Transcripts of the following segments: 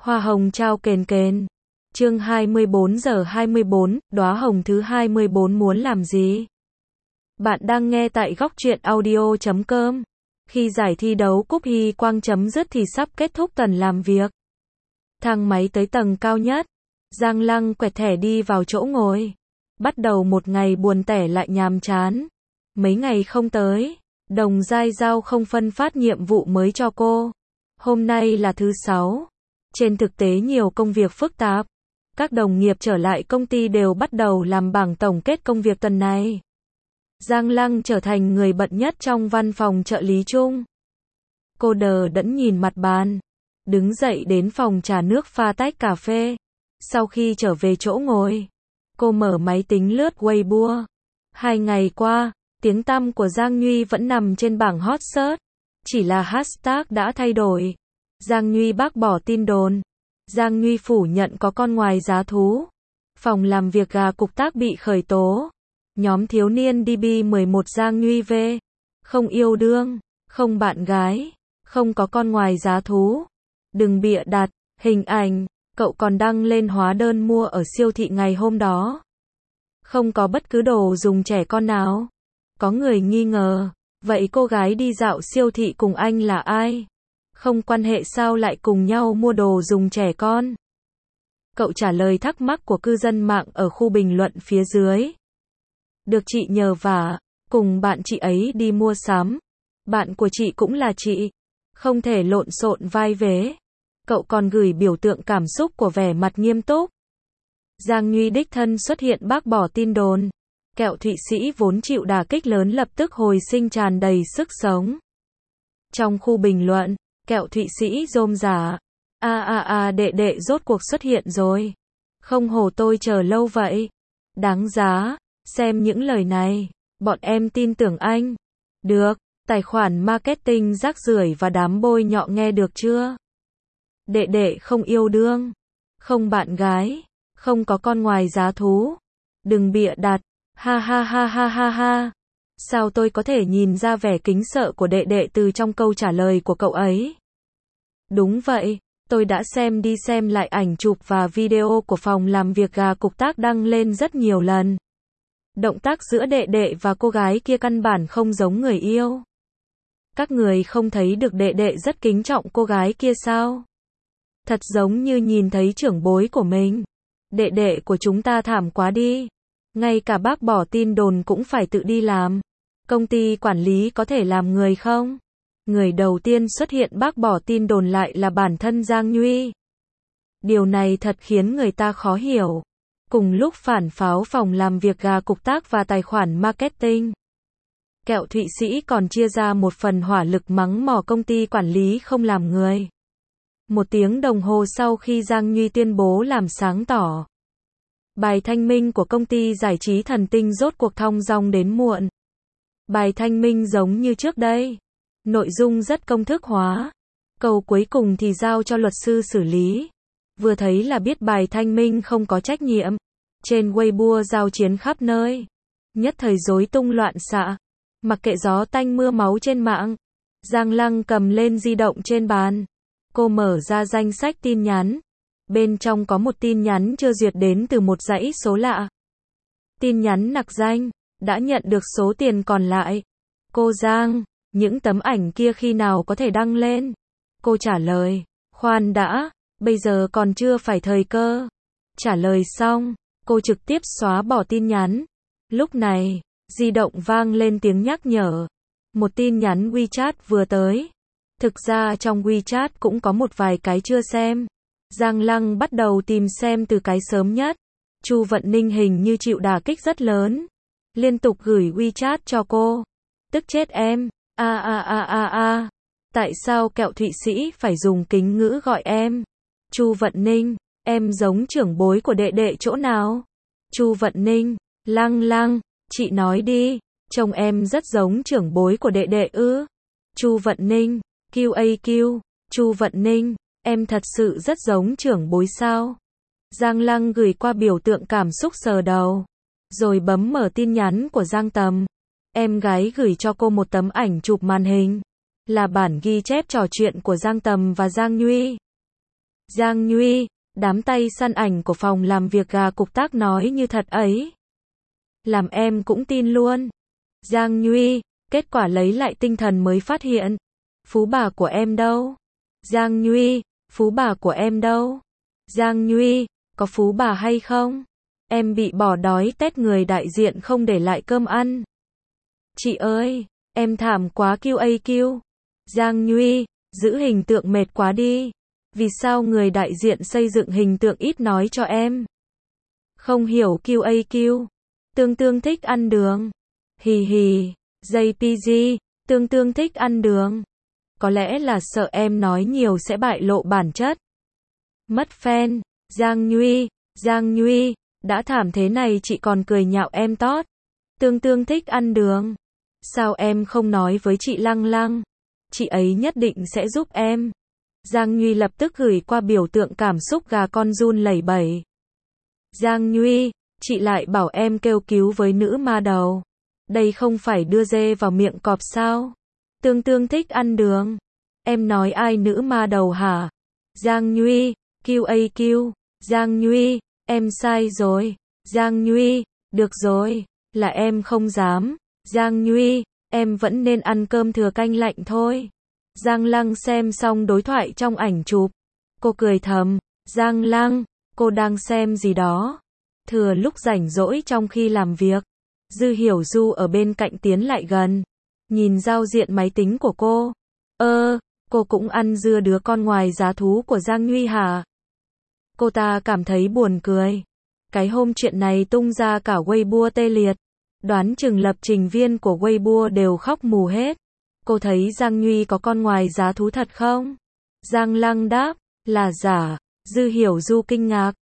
Hoa hồng trao kền kền. Chương 24 giờ 24, đóa hồng thứ 24 muốn làm gì? Bạn đang nghe tại góc truyện audio.com. Khi giải thi đấu Cúp Hy Quang chấm dứt thì sắp kết thúc tuần làm việc. Thang máy tới tầng cao nhất. Giang Lăng quẹt thẻ đi vào chỗ ngồi. Bắt đầu một ngày buồn tẻ lại nhàm chán. Mấy ngày không tới, Đồng Giai Giao không phân phát nhiệm vụ mới cho cô. Hôm nay là thứ 6. Trên thực tế nhiều công việc phức tạp. Các đồng nghiệp trở lại công ty đều bắt đầu làm bảng tổng kết công việc tuần này. Giang Lăng trở thành người bận nhất trong văn phòng trợ lý chung. Cô đờ đẫn nhìn mặt bàn. Đứng dậy đến phòng trà nước pha tách cà phê. Sau khi trở về chỗ ngồi, cô mở máy tính lướt Weibo. 2 ngày qua, tiếng tăm của Giang Nhuy vẫn nằm trên bảng hot search. Chỉ là hashtag đã thay đổi. Giang Nhuy bác bỏ tin đồn. Giang Nhuy phủ nhận có con ngoài giá thú. Phòng làm việc gà cục tác bị khởi tố. Nhóm thiếu niên DB11 Giang Nhuy về. Không yêu đương, không bạn gái, không có con ngoài giá thú. Đừng bịa đặt, hình ảnh, cậu còn đăng lên hóa đơn mua ở siêu thị ngày hôm đó. Không có bất cứ đồ dùng trẻ con nào. Có người nghi ngờ, vậy cô gái đi dạo siêu thị cùng anh là ai? Không quan hệ sao lại cùng nhau mua đồ dùng trẻ con? Cậu trả lời thắc mắc của cư dân mạng ở khu bình luận phía dưới. Được chị nhờ vả, cùng bạn chị ấy đi mua sắm. Bạn của chị cũng là chị. Không thể lộn xộn vai vế. Cậu còn gửi biểu tượng cảm xúc của vẻ mặt nghiêm túc. Giang Nhuy đích thân xuất hiện bác bỏ tin đồn. Kẹo Thụy Sĩ vốn chịu đả kích lớn lập tức hồi sinh tràn đầy sức sống. Trong khu bình luận, Kẹo Thụy Sĩ rôm rả. Đệ đệ rốt cuộc xuất hiện rồi. Không hổ tôi chờ lâu vậy. Đáng giá. Xem những lời này, bọn em tin tưởng anh. Được, tài khoản marketing rác rưởi và đám bôi nhọ nghe được chưa? Đệ đệ không yêu đương, không bạn gái, không có con ngoài giá thú. Đừng bịa đặt, ha ha ha ha ha ha. Sao tôi có thể nhìn ra vẻ kính sợ của đệ đệ từ trong câu trả lời của cậu ấy? Đúng vậy, tôi đã xem đi xem lại ảnh chụp và video của phòng làm việc gà cục tác đăng lên rất nhiều lần. Động tác giữa đệ đệ và cô gái kia căn bản không giống người yêu. Các người không thấy được đệ đệ rất kính trọng cô gái kia sao? Thật giống như nhìn thấy trưởng bối của mình. Đệ đệ của chúng ta thảm quá đi. Ngay cả bác bỏ tin đồn cũng phải tự đi làm. Công ty quản lý có thể làm người không? Người đầu tiên xuất hiện bác bỏ tin đồn lại là bản thân Giang Nhuy. Điều này thật khiến người ta khó hiểu. Cùng lúc phản pháo phòng làm việc gà cục tác và tài khoản marketing. Kẹo Thụy Sĩ còn chia ra một phần hỏa lực mắng mỏ công ty quản lý không làm người. 1 tiếng đồng hồ sau khi Giang Nhuy tuyên bố làm sáng tỏ. Bài thanh minh của công ty giải trí Thần Tinh rốt cuộc thong dong đến muộn. Bài thanh minh giống như trước đây. Nội dung rất công thức hóa. Câu cuối cùng thì giao cho luật sư xử lý. Vừa thấy là biết bài thanh minh không có trách nhiệm. Trên Weibo giao chiến khắp nơi. Nhất thời rối tung loạn xạ. Mặc kệ gió tanh mưa máu trên mạng. Giang Lăng cầm lên di động trên bàn. Cô mở ra danh sách tin nhắn. Bên trong có một tin nhắn chưa duyệt đến từ một dãy số lạ. Tin nhắn nặc danh. Đã nhận được số tiền còn lại. Cô Giang, những tấm ảnh kia khi nào có thể đăng lên? Cô trả lời. Khoan đã. Bây giờ còn chưa phải thời cơ. Trả lời xong, cô trực tiếp xóa bỏ tin nhắn. Lúc này, di động vang lên tiếng nhắc nhở. Một tin nhắn WeChat vừa tới. Thực ra trong WeChat cũng có một vài cái chưa xem. Giang Lăng bắt đầu tìm xem từ cái sớm nhất. Chu Vận Ninh hình như chịu đả kích rất lớn. Liên tục gửi WeChat cho cô. Tức chết em. Tại sao Kẹo Thụy Sĩ phải dùng kính ngữ gọi em? Chu Vận Ninh, em giống trưởng bối của đệ đệ chỗ nào? Chu Vận Ninh, Lăng, chị nói đi, chồng em rất giống trưởng bối của đệ đệ ư? Chu Vận Ninh, QAQ, Chu Vận Ninh, em thật sự rất giống trưởng bối sao? Giang Lăng gửi qua biểu tượng cảm xúc sờ đầu, rồi bấm mở tin nhắn của Giang Tầm. Em gái gửi cho cô một tấm ảnh chụp màn hình, là bản ghi chép trò chuyện của Giang Tầm và Giang Nhuy. Giang Nhuy, đám tay săn ảnh của phòng làm việc gà cục tác nói như thật ấy. Làm em cũng tin luôn. Giang Nhuy, kết quả lấy lại tinh thần mới phát hiện. Phú bà của em đâu? Giang Nhuy, phú bà của em đâu? Giang Nhuy, có phú bà hay không? Em bị bỏ đói tét, người đại diện không để lại cơm ăn. Chị ơi, em thảm quá QAQ. Giang Nhuy, giữ hình tượng mệt quá đi. Vì sao người đại diện xây dựng hình tượng ít nói cho em? Không hiểu QAQ. Tương Tương thích ăn đường. Hì hì, JPG, Tương Tương thích ăn đường. Có lẽ là sợ em nói nhiều sẽ bại lộ bản chất. Mất fan. Giang Nhuy, đã thảm thế này chị còn cười nhạo em tót. Tương Tương thích ăn đường. Sao em không nói với chị Lăng Lăng? Chị ấy nhất định sẽ giúp em. Giang Nhuy lập tức gửi qua biểu tượng cảm xúc gà con run lẩy bẩy. Giang Nhuy, chị lại bảo em kêu cứu với nữ ma đầu. Đây không phải đưa dê vào miệng cọp sao? Tương Tương thích ăn đường. Em nói ai nữ ma đầu hả? Giang Nhuy, QAQ. Giang Nhuy, em sai rồi. Giang Nhuy, được rồi, là em không dám. Giang Nhuy, em vẫn nên ăn cơm thừa canh lạnh thôi. Giang Lăng xem xong đối thoại trong ảnh chụp. Cô cười thầm. Giang Lăng, cô đang xem gì đó? Thừa lúc rảnh rỗi trong khi làm việc. Dư Hiểu Du ở bên cạnh tiến lại gần. Nhìn giao diện máy tính của cô. Cô cũng ăn dưa đứa con ngoài giá thú của Giang Nhuy hả? Cô ta cảm thấy buồn cười. Cái hôm chuyện này tung ra cả Weibo tê liệt. Đoán chừng lập trình viên của Weibo đều khóc mù hết. Cô thấy Giang Nhuy có con ngoài giá thú thật không? Giang Lăng đáp, là giả. Dư Hiểu Du kinh ngạc.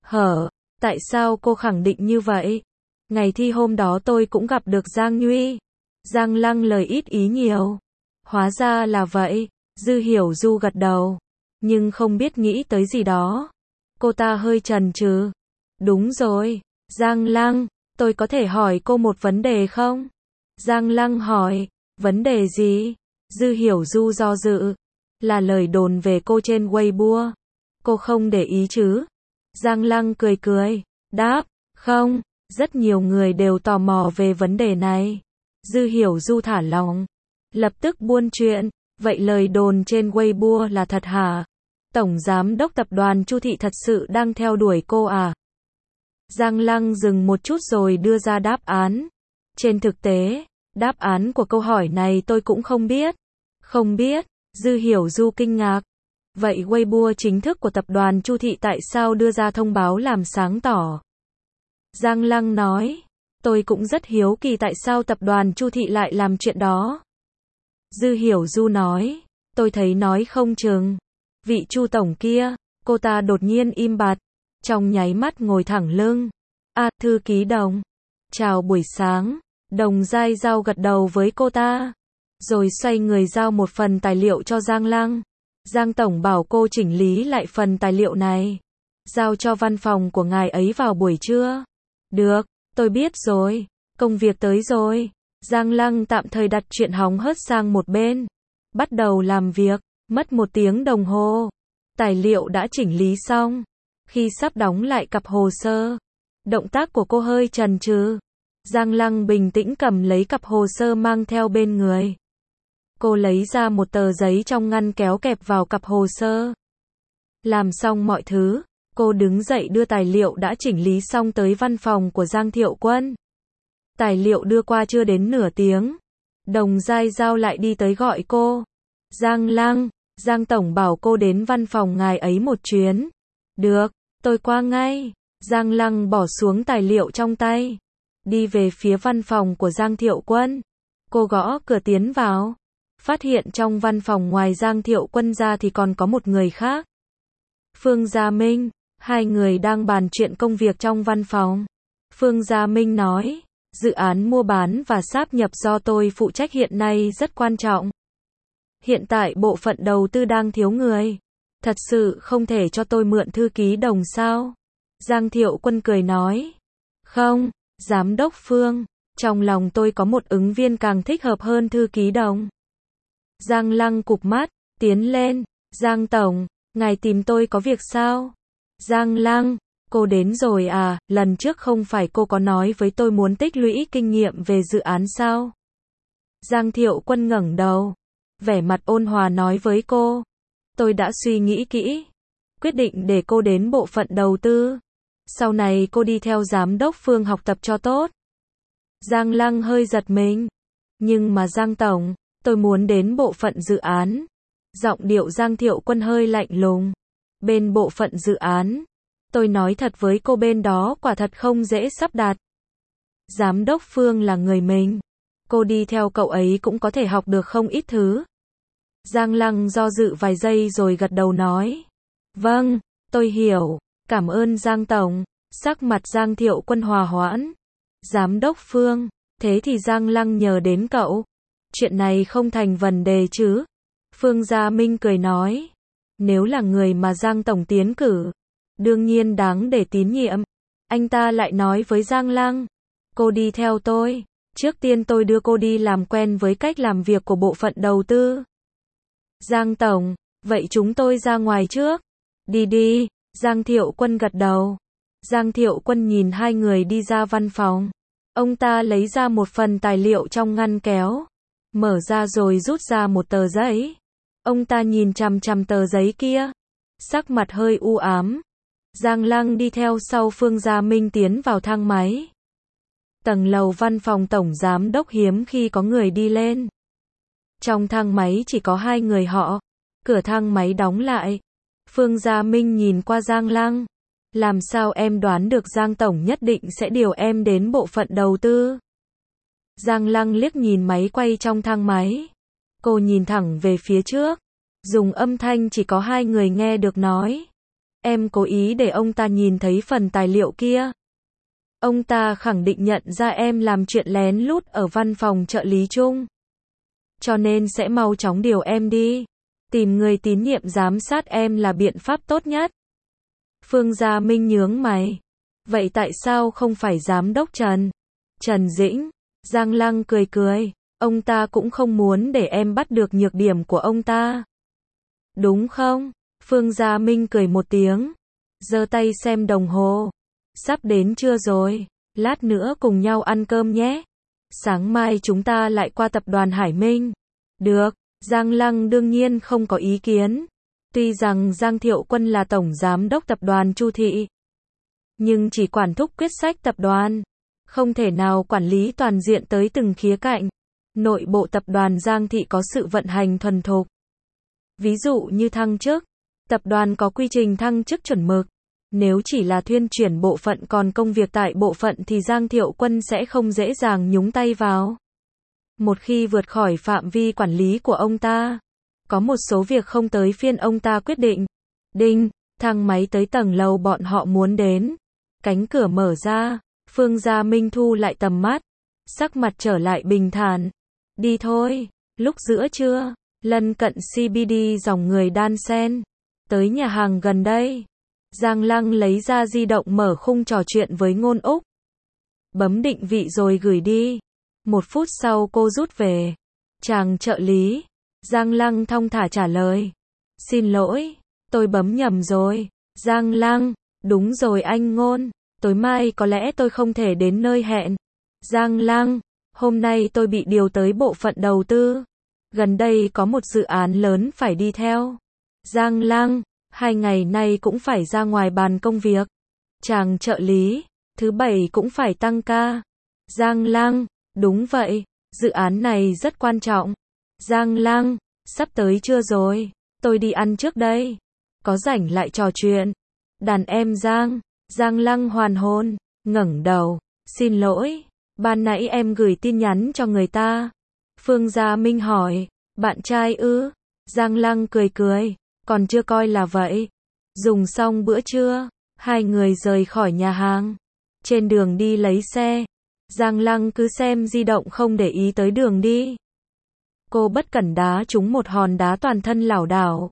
Tại sao cô khẳng định như vậy? Ngày thi hôm đó tôi cũng gặp được Giang Nhuy. Giang Lăng lời ít ý nhiều. Hóa ra là vậy. Dư Hiểu Du gật đầu. Nhưng không biết nghĩ tới gì đó. Cô ta hơi chần chừ. Đúng rồi. Giang Lăng, tôi có thể hỏi cô một vấn đề không? Giang Lăng hỏi. Vấn đề gì? Dư Hiểu Du do dự. Là lời đồn về cô trên Weibo. Cô không để ý chứ? Giang Lăng cười cười. Đáp, không, rất nhiều người đều tò mò về vấn đề này. Dư Hiểu Du thả lỏng. Lập tức buôn chuyện. Vậy lời đồn trên Weibo là thật hả? Tổng giám đốc tập đoàn Chu Thị thật sự đang theo đuổi cô à? Giang Lăng dừng một chút rồi đưa ra đáp án. Trên thực tế, đáp án của câu hỏi này tôi cũng không biết. Không biết, Dư Hiểu Du kinh ngạc. Vậy Weibo chính thức của tập đoàn Chu Thị tại sao đưa ra thông báo làm sáng tỏ? Giang Lăng nói, tôi cũng rất hiếu kỳ tại sao tập đoàn Chu Thị lại làm chuyện đó. Dư Hiểu Du nói, tôi thấy nói không chừng. Vị Chu tổng kia, cô ta đột nhiên im bặt. Trong nháy mắt ngồi thẳng lưng. Thư ký Đồng. Chào buổi sáng. Đồng dai dao gật đầu với cô ta. Rồi xoay người giao một phần tài liệu cho Giang Lăng. Giang tổng bảo cô chỉnh lý lại phần tài liệu này. Giao cho văn phòng của ngài ấy vào buổi trưa. Được, tôi biết rồi. Công việc tới rồi. Giang Lăng tạm thời đặt chuyện hóng hớt sang một bên. Bắt đầu làm việc. Mất 1 tiếng đồng hồ. Tài liệu đã chỉnh lý xong. Khi sắp đóng lại cặp hồ sơ, động tác của cô hơi chần chừ. Giang Lăng bình tĩnh cầm lấy cặp hồ sơ mang theo bên người. Cô lấy ra một tờ giấy trong ngăn kéo kẹp vào cặp hồ sơ. Làm xong mọi thứ, cô đứng dậy đưa tài liệu đã chỉnh lý xong tới văn phòng của Giang Thiệu Quân. Tài liệu đưa qua chưa đến nửa tiếng. Đồng dai dao lại đi tới gọi cô. Giang Lăng, Giang tổng bảo cô đến văn phòng ngài ấy một chuyến. Được, tôi qua ngay. Giang Lăng bỏ xuống tài liệu trong tay. Đi về phía văn phòng của Giang Thiệu Quân. Cô gõ cửa tiến vào. Phát hiện trong văn phòng ngoài Giang Thiệu Quân ra thì còn có một người khác. Phương Gia Minh. Hai người đang bàn chuyện công việc trong văn phòng. Phương Gia Minh nói, dự án mua bán và sáp nhập do tôi phụ trách hiện nay rất quan trọng. Hiện tại bộ phận đầu tư đang thiếu người. Thật sự không thể cho tôi mượn thư ký Đồng sao? Giang Thiệu Quân cười nói. Không, giám đốc Phương, trong lòng tôi có một ứng viên càng thích hợp hơn thư ký Đồng. Giang Lăng cụp mắt, tiến lên. Giang tổng, Ngài tìm tôi có việc sao? Giang Lăng, cô đến rồi à, lần trước không phải cô có nói với tôi muốn tích lũy kinh nghiệm về dự án sao? Giang Thiệu Quân ngẩng đầu, vẻ mặt ôn hòa nói với cô. Tôi đã suy nghĩ kỹ, quyết định để cô đến bộ phận đầu tư. Sau này cô đi theo giám đốc Phương học tập cho tốt. Giang Lăng hơi giật mình. Nhưng mà Giang Tổng, tôi muốn đến bộ phận dự án. Giọng điệu Giang Thiệu Quân hơi lạnh lùng. Bên bộ phận dự án, tôi nói thật với cô, bên đó quả thật không dễ sắp đặt. Giám đốc Phương là người mình. Cô đi theo cậu ấy cũng có thể học được không ít thứ. Giang Lăng do dự vài giây rồi gật đầu nói. Vâng, tôi hiểu. Cảm ơn Giang Tổng. Sắc mặt Giang Thiệu Quân hòa hoãn. Giám đốc Phương, thế thì Giang Lăng nhờ đến cậu. Chuyện này không thành vấn đề chứ? Phương Gia Minh cười nói. Nếu là người mà Giang Tổng tiến cử, đương nhiên đáng để tín nhiệm. Anh ta lại nói với Giang Lăng. Cô đi theo tôi. Trước tiên tôi đưa cô đi làm quen với cách làm việc của bộ phận đầu tư. Giang Tổng, vậy chúng tôi ra ngoài trước. Đi đi, Giang Thiệu Quân gật đầu. Giang Thiệu Quân nhìn hai người đi ra văn phòng. Ông ta lấy ra một phần tài liệu trong ngăn kéo. Mở ra rồi rút ra một tờ giấy. Ông ta nhìn chằm chằm tờ giấy kia. Sắc mặt hơi u ám. Giang Lăng đi theo sau Phương Gia Minh tiến vào thang máy. Tầng lầu văn phòng tổng giám đốc hiếm khi có người đi lên. Trong thang máy chỉ có hai người họ. Cửa thang máy đóng lại. Phương Gia Minh nhìn qua Giang Lăng. Làm sao em đoán được Giang Tổng nhất định sẽ điều em đến bộ phận đầu tư? Giang Lăng liếc nhìn máy quay trong thang máy. Cô nhìn thẳng về phía trước. Dùng âm thanh chỉ có hai người nghe được nói. Em cố ý để ông ta nhìn thấy phần tài liệu kia. Ông ta khẳng định nhận ra em làm chuyện lén lút ở văn phòng trợ lý chung. Cho nên sẽ mau chóng điều em đi. Tìm người tín nhiệm giám sát em là biện pháp tốt nhất. Phương Gia Minh nhướng mày. Vậy tại sao không phải giám đốc Trần? Trần Dĩnh. Giang Lăng cười cười. Ông ta cũng không muốn để em bắt được nhược điểm của ông ta. Đúng không? Phương Gia Minh cười một tiếng. Giơ tay xem đồng hồ. Sắp đến trưa rồi. Lát nữa cùng nhau ăn cơm nhé. Sáng mai chúng ta lại qua tập đoàn Hải Minh. Được. Giang Lăng đương nhiên không có ý kiến. Tuy rằng Giang Thiệu Quân là tổng giám đốc tập đoàn Chu Thị, nhưng chỉ quản thúc quyết sách tập đoàn, không thể nào quản lý toàn diện tới từng khía cạnh. Nội bộ tập đoàn Giang Thị có sự vận hành thuần thục. Ví dụ như thăng chức, tập đoàn có quy trình thăng chức chuẩn mực. Nếu chỉ là thuyên chuyển bộ phận còn công việc tại bộ phận thì Giang Thiệu Quân sẽ không dễ dàng nhúng tay vào. Một khi vượt khỏi phạm vi quản lý của ông ta, có một số việc không tới phiên ông ta quyết định. Đinh, thang máy tới tầng lầu bọn họ muốn đến. Cánh cửa mở ra, Phương Gia Minh thu lại tầm mắt, sắc mặt trở lại bình thản. Đi thôi, lúc giữa trưa, lân cận CBD dòng người đan xen. Tới nhà hàng gần đây. Giang Lăng lấy ra di động mở khung trò chuyện với Ngôn Úc. Bấm định vị rồi gửi đi. 1 phút sau cô rút về. Chàng trợ lý. Giang Lăng thong thả trả lời. Xin lỗi, tôi bấm nhầm rồi. Giang Lăng, đúng rồi anh Ngôn, tối mai có lẽ tôi không thể đến nơi hẹn. Giang Lăng, hôm nay tôi bị điều tới bộ phận đầu tư. Gần đây có một dự án lớn phải đi theo. Giang Lăng, 2 ngày nay cũng phải ra ngoài bàn công việc. Chàng trợ lý, thứ Bảy cũng phải tăng ca. Giang Lăng, đúng vậy, dự án này rất quan trọng. Giang Lăng, sắp tới trưa rồi, tôi đi ăn trước đây. Có rảnh lại trò chuyện. Đàn em Giang. Giang Lăng hoàn hồn, ngẩng đầu. Xin lỗi, ban nãy em gửi tin nhắn cho người ta. Phương Gia Minh hỏi, bạn trai ư? Giang Lăng cười cười, còn chưa coi là vậy. Dùng xong bữa trưa, hai người rời khỏi nhà hàng. Trên đường đi lấy xe, Giang Lăng cứ xem di động không để ý tới đường đi. Cô bất cẩn đá trúng một hòn đá toàn thân lảo đảo.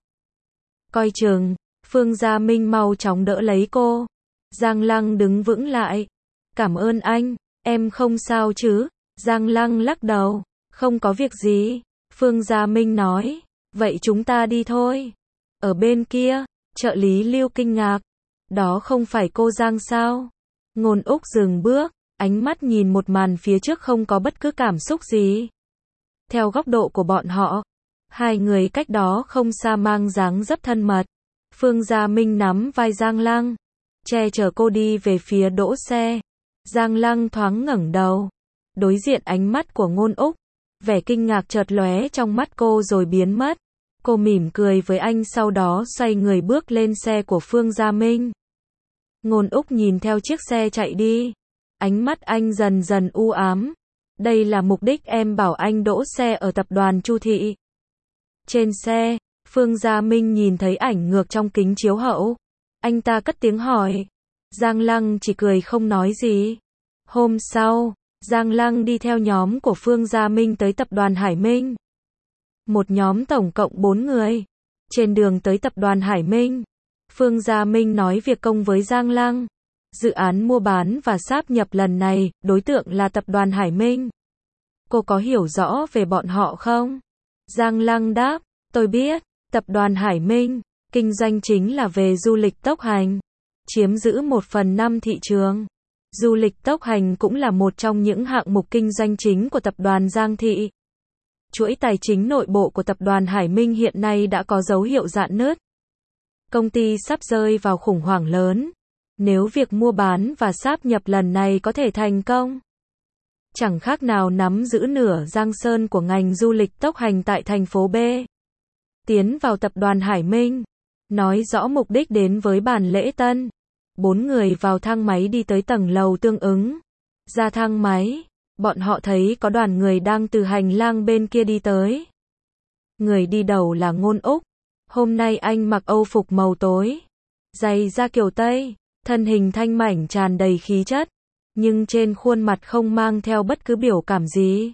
Coi chừng, Phương Gia Minh mau chóng đỡ lấy cô. Giang Lăng đứng vững lại. Cảm ơn anh, em không sao chứ? Giang Lăng lắc đầu. Không có việc gì. Phương Gia Minh nói. Vậy chúng ta đi thôi. Ở bên kia, Trợ lý Lưu kinh ngạc. Đó không phải cô Giang sao? Ngôn Úc dừng bước, ánh mắt nhìn một màn phía trước không có bất cứ cảm xúc gì. Theo góc độ của bọn họ, hai người cách đó không xa mang dáng dấp thân mật. Phương Gia Minh nắm vai Giang Lăng, che chở cô đi về phía đỗ xe. Giang Lăng thoáng ngẩng đầu, đối diện ánh mắt của Ngôn Úc, vẻ kinh ngạc chợt lóe trong mắt cô rồi biến mất. Cô mỉm cười với anh sau đó xoay người bước lên xe của Phương Gia Minh. Ngôn Úc nhìn theo chiếc xe chạy đi, ánh mắt anh dần dần u ám. Đây là mục đích em bảo anh đỗ xe ở tập đoàn Chu Thị. Trên xe, Phương Gia Minh nhìn thấy ảnh ngược trong kính chiếu hậu. Anh ta cất tiếng hỏi. Giang Lăng chỉ cười không nói gì. Hôm sau, Giang Lăng đi theo nhóm của Phương Gia Minh tới tập đoàn Hải Minh. Một nhóm tổng cộng 4 người. Trên đường tới tập đoàn Hải Minh, Phương Gia Minh nói việc công với Giang Lăng. Dự án mua bán và sáp nhập lần này, đối tượng là tập đoàn Hải Minh. Cô có hiểu rõ về bọn họ không? Giang Lăng đáp, tôi biết, tập đoàn Hải Minh, kinh doanh chính là về du lịch tốc hành, chiếm giữ 1/5 thị trường. Du lịch tốc hành cũng là một trong những hạng mục kinh doanh chính của tập đoàn Giang Thị. Chuỗi tài chính nội bộ của tập đoàn Hải Minh hiện nay đã có dấu hiệu rạn nứt. Công ty sắp rơi vào khủng hoảng lớn. Nếu việc mua bán và sáp nhập lần này có thể thành công, chẳng khác nào nắm giữ nửa Giang Sơn của ngành du lịch tốc hành tại thành phố B. Tiến vào tập đoàn Hải Minh, nói rõ mục đích đến với bàn lễ tân. 4 người vào thang máy đi tới tầng lầu tương ứng. Ra thang máy, bọn họ thấy có đoàn người đang từ hành lang bên kia đi tới. Người đi đầu là Ngôn Úc. Hôm nay anh mặc âu phục màu tối, giày da kiểu Tây, thân hình thanh mảnh tràn đầy khí chất, nhưng trên khuôn mặt không mang theo bất cứ biểu cảm gì.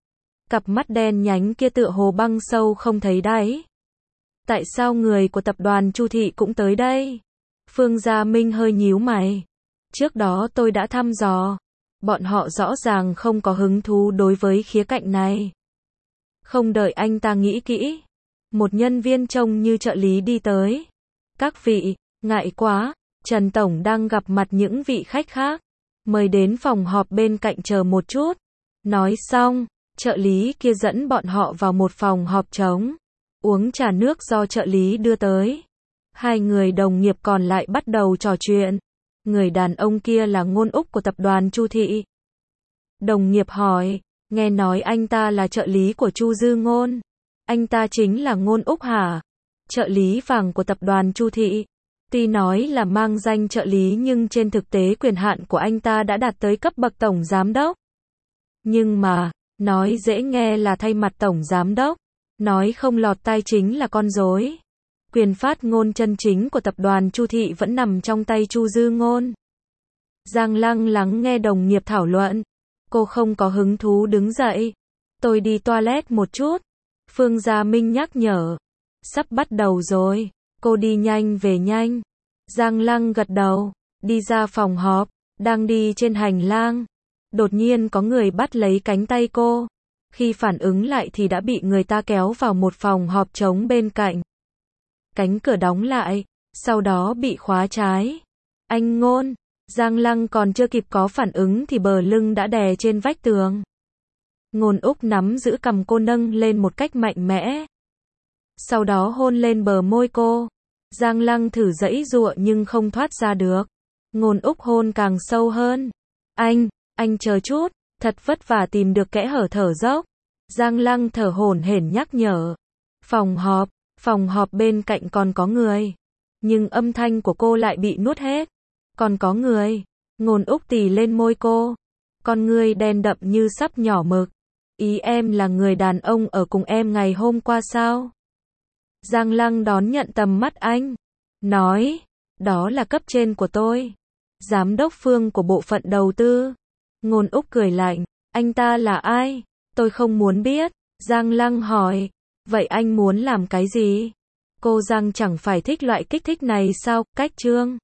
Cặp mắt đen nhánh kia tựa hồ băng sâu không thấy đáy. Tại sao người của tập đoàn Chu Thị cũng tới đây? Phương Gia Minh hơi nhíu mày. Trước đó tôi đã thăm dò, bọn họ rõ ràng không có hứng thú đối với khía cạnh này. Không đợi anh ta nghĩ kỹ, một nhân viên trông như trợ lý đi tới. Các vị, ngại quá, Trần Tổng đang gặp mặt những vị khách khác, mời đến phòng họp bên cạnh chờ một chút. Nói xong, trợ lý kia dẫn bọn họ vào một phòng họp trống, uống trà nước do trợ lý đưa tới. Hai người đồng nghiệp còn lại bắt đầu trò chuyện. Người đàn ông kia là Ngôn Úc của tập đoàn Chu Thị. Đồng nghiệp hỏi, nghe nói anh ta là trợ lý của Chu Dư Ngôn. Anh ta chính là Ngôn Úc hả? Trợ lý vàng của tập đoàn Chu Thị. Tuy nói là mang danh trợ lý nhưng trên thực tế quyền hạn của anh ta đã đạt tới cấp bậc tổng giám đốc. Nhưng mà, nói dễ nghe là thay mặt tổng giám đốc, nói không lọt tai chính là con rối. Quyền phát ngôn chân chính của tập đoàn Chu Thị vẫn nằm trong tay Chu Dư Ngôn. Giang Lăng lắng nghe đồng nghiệp thảo luận. Cô không có hứng thú đứng dậy. Tôi đi toilet một chút. Phương Gia Minh nhắc nhở. Sắp bắt đầu rồi. Cô đi nhanh về nhanh. Giang Lăng gật đầu. Đi ra phòng họp. Đang đi trên hành lang. Đột nhiên có người bắt lấy cánh tay cô. Khi phản ứng lại thì đã bị người ta kéo vào một phòng họp trống bên cạnh. Cánh cửa đóng lại, sau đó bị khóa trái. Anh Ngôn, Giang Lăng còn chưa kịp có phản ứng thì bờ lưng đã đè trên vách tường. Ngôn Úc nắm giữ cằm cô nâng lên một cách mạnh mẽ. Sau đó hôn lên bờ môi cô. Giang Lăng thử giãy giụa nhưng không thoát ra được. Ngôn Úc hôn càng sâu hơn. Anh chờ chút, thật vất vả tìm được kẽ hở thở dốc. Giang Lăng thở hổn hển nhắc nhở. Phòng họp bên cạnh còn có người. Nhưng âm thanh của cô lại bị nuốt hết. Còn có người. Ngôn Úc tì lên môi cô. Con ngươi đen đậm như sắp nhỏ mực. Ý em là người đàn ông ở cùng em ngày hôm qua sao? Giang Lăng đón nhận tầm mắt anh. Nói, đó là cấp trên của tôi. Giám đốc Phương của bộ phận đầu tư. Ngôn Úc cười lạnh. Anh ta là ai? Tôi không muốn biết. Giang Lăng hỏi. Vậy anh muốn làm cái gì? Cô Giang chẳng phải thích loại kích thích này sao? Cách Trương